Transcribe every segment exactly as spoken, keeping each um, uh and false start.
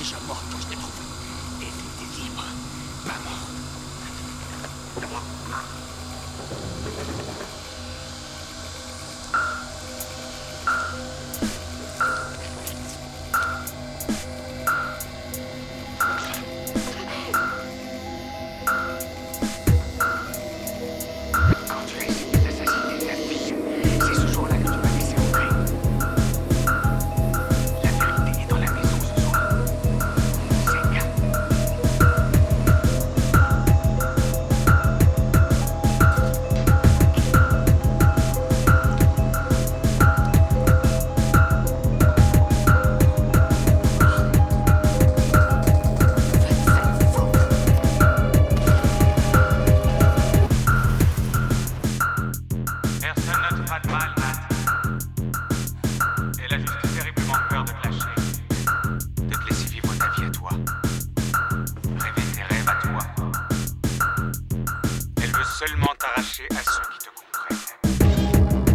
déjà morte quand je t'ai trouvé. Et t'étais libre, pas mort. Quand tu as essayé d'assassiner ta fille, c'est ce jour-là que tu m'as laissé entrer. La vérité est dans la maison ce soir. C'est bien. Personne ne te fera de mal, Matt. Elle a juste terriblement peur de te lâcher. De te laisser vivre ta vie à toi. Rêver tes rêves à toi. Elle veut seulement t'arracher à ceux qui te comprennent.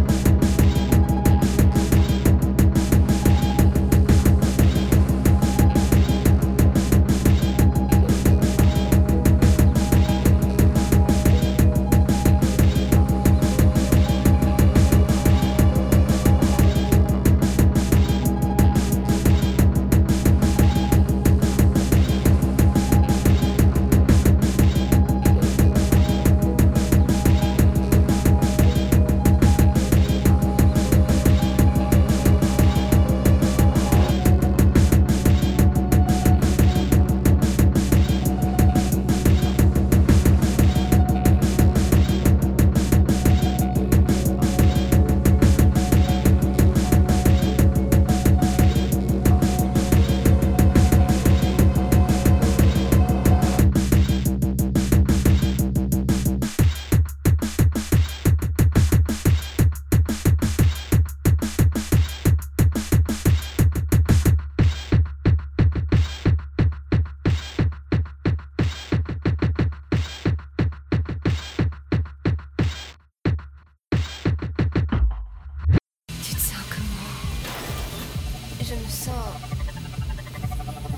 Tu te sens comment? Je me sens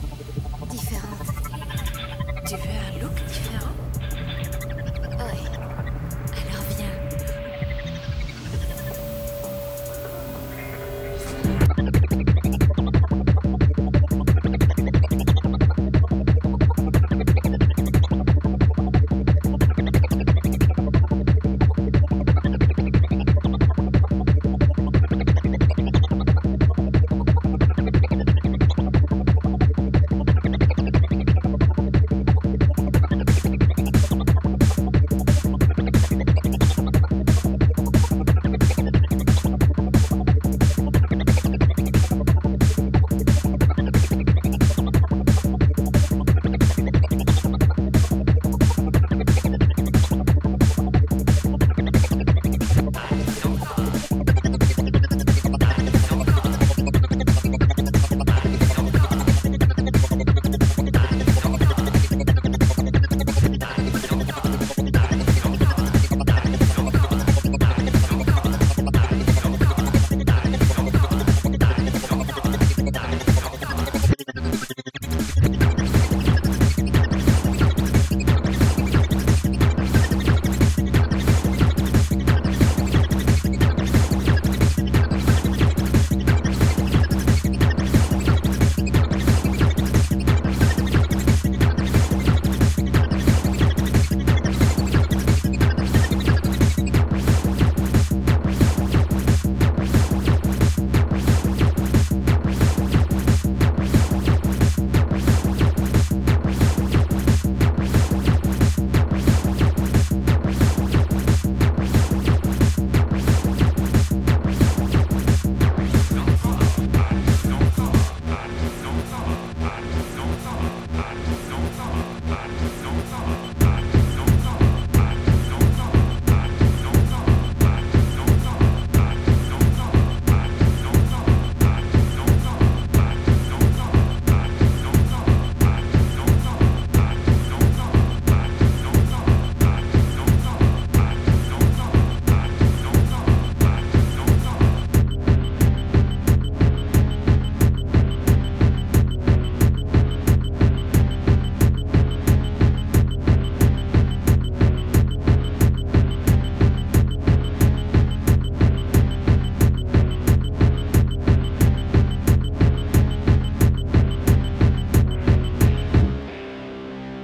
différente. Tu veux un look différent? Oui.